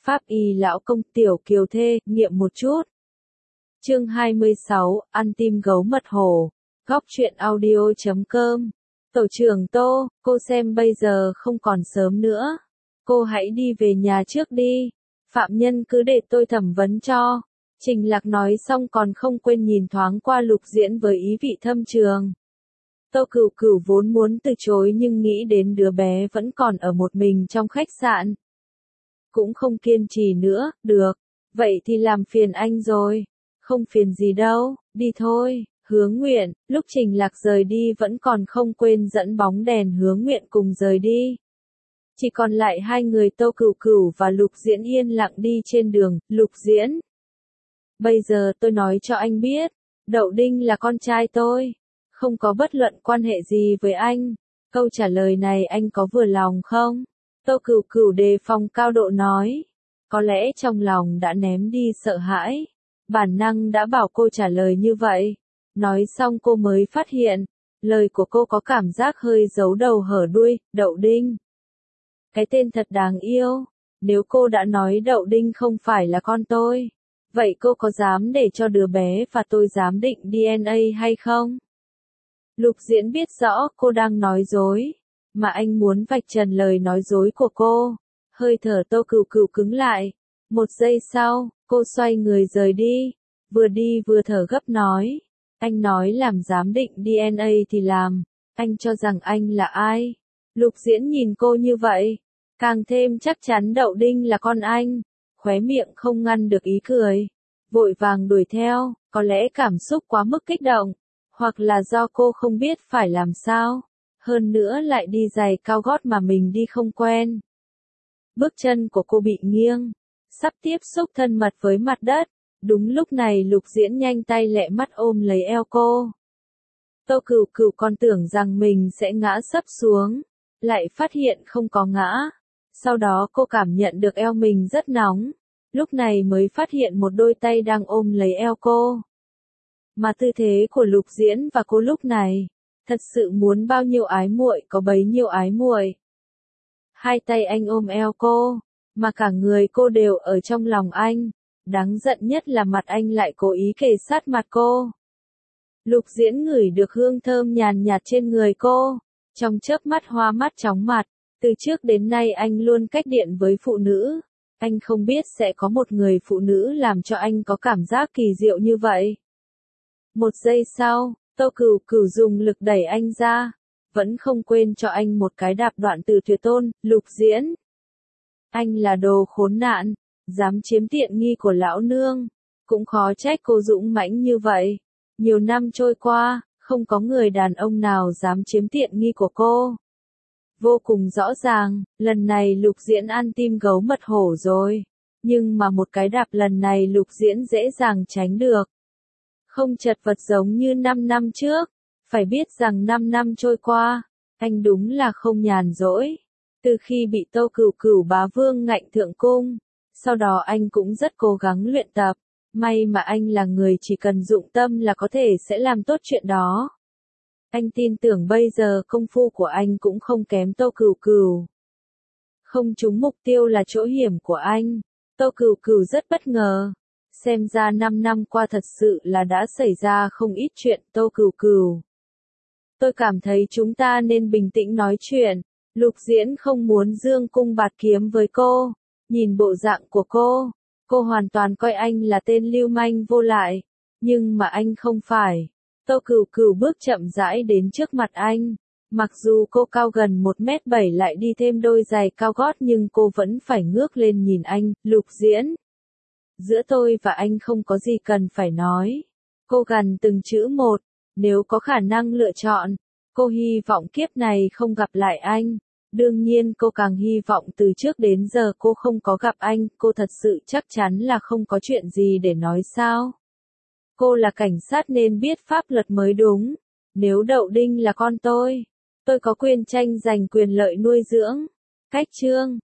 Pháp y lão công tiểu kiều thê, nghiệm một chút. Chương 26, ăn tim gấu mật hổ. Góc truyện audio.com. Tổ trưởng Tô, cô xem bây giờ không còn sớm nữa. Cô hãy đi về nhà trước đi. Phạm nhân cứ để tôi thẩm vấn cho. Trình Lạc nói xong còn không quên nhìn thoáng qua Lục Diễn với ý vị thâm trường. Tô Cửu Cửu vốn muốn từ chối nhưng nghĩ đến đứa bé vẫn còn ở một mình trong khách sạn. Cũng không kiên trì nữa, được. Vậy thì làm phiền anh rồi. Không phiền gì đâu, đi thôi. Hứa Nguyện, lúc Trình Lạc rời đi vẫn còn không quên dẫn bóng đèn Hứa Nguyện cùng rời đi. Chỉ còn lại hai người Tô Cửu Cửu và Lục Diễn yên lặng đi trên đường. Lục Diễn, bây giờ tôi nói cho anh biết, Đậu Đinh là con trai tôi, không có bất luận quan hệ gì với anh. Câu trả lời này anh có vừa lòng không? Tô Cửu Cửu đề phòng cao độ nói. Có lẽ trong lòng đã ném đi sợ hãi. Bản năng đã bảo cô trả lời như vậy. Nói xong cô mới phát hiện, lời của cô có cảm giác hơi giấu đầu hở đuôi. Đậu Đinh. Cái tên thật đáng yêu. Nếu cô đã nói Đậu Đinh không phải là con tôi, vậy cô có dám để cho đứa bé và tôi giám định DNA hay không? Lục Diễn biết rõ cô đang nói dối, mà anh muốn vạch trần lời nói dối của cô. Hơi thở Tô Cửu Cửu cứng lại. Một giây sau, cô xoay người rời đi vừa thở gấp nói. Anh nói làm giám định DNA thì làm, anh cho rằng anh là ai? Lục Diễn nhìn cô như vậy, càng thêm chắc chắn Đậu Đinh là con anh, khóe miệng không ngăn được ý cười. Vội vàng đuổi theo, có lẽ cảm xúc quá mức kích động, hoặc là do cô không biết phải làm sao, hơn nữa lại đi giày cao gót mà mình đi không quen. Bước chân của cô bị nghiêng, sắp tiếp xúc thân mật với mặt đất. Đúng lúc này Lục Diễn nhanh tay lẹ mắt ôm lấy eo cô. Tô Cửu Cửu còn tưởng rằng mình sẽ ngã sấp xuống, lại phát hiện không có ngã. Sau đó cô cảm nhận được eo mình rất nóng, lúc này mới phát hiện một đôi tay đang ôm lấy eo cô. Mà tư thế của Lục Diễn và cô lúc này, thật sự muốn bao nhiêu ái muội có bấy nhiêu ái muội. Hai tay anh ôm eo cô, mà cả người cô đều ở trong lòng anh. Đáng giận nhất là mặt anh lại cố ý kề sát mặt cô. Lục Diễn ngửi được hương thơm nhàn nhạt trên người cô, trong chớp mắt hoa mắt chóng mặt. Từ trước đến nay anh luôn cách điện với phụ nữ. Anh không biết sẽ có một người phụ nữ làm cho anh có cảm giác kỳ diệu như vậy. Một giây sau, Tô Cửu Cửu dùng lực đẩy anh ra, vẫn không quên cho anh một cái đạp đoạn từ tuyệt tôn. Lục Diễn, anh là đồ khốn nạn, dám chiếm tiện nghi của lão nương. Cũng khó trách cô dũng mãnh như vậy. Nhiều năm trôi qua, không có người đàn ông nào dám chiếm tiện nghi của cô. Vô cùng rõ ràng, lần này Lục Diễn ăn tim gấu mật hổ rồi. Nhưng mà một cái đạp lần này Lục Diễn dễ dàng tránh được. Không chật vật giống như 5 năm trước. Phải biết rằng 5 năm trôi qua, anh đúng là không nhàn rỗi. Từ khi bị Tô Cửu Cửu bá vương ngạnh thượng cung, sau đó anh cũng rất cố gắng luyện tập. May mà anh là người chỉ cần dụng tâm là có thể sẽ làm tốt chuyện đó. Anh tin tưởng bây giờ công phu của anh cũng không kém Tô Cửu Cửu. Không trúng mục tiêu là chỗ hiểm của anh. Tô Cửu Cửu rất bất ngờ. Xem ra 5 năm qua thật sự là đã xảy ra không ít chuyện. Tô Cửu Cửu, tôi cảm thấy chúng ta nên bình tĩnh nói chuyện. Lục Diễn không muốn dương cung bạt kiếm với cô. Nhìn bộ dạng của cô hoàn toàn coi anh là tên lưu manh vô lại. Nhưng mà anh không phải. Tô Cửu Cửu bước chậm rãi đến trước mặt anh. Mặc dù cô cao gần 1m7 lại đi thêm đôi giày cao gót nhưng cô vẫn phải ngước lên nhìn anh. Lục Diễn, giữa tôi và anh không có gì cần phải nói. Cô gằn từng chữ một. Nếu có khả năng lựa chọn, cô hy vọng kiếp này không gặp lại anh. Đương nhiên cô càng hy vọng từ trước đến giờ cô không có gặp anh. Cô thật sự chắc chắn là không có chuyện gì để nói sao. Cô là cảnh sát nên biết pháp luật mới đúng. Nếu Đậu Đinh là con tôi có quyền tranh giành quyền lợi nuôi dưỡng. Cách chương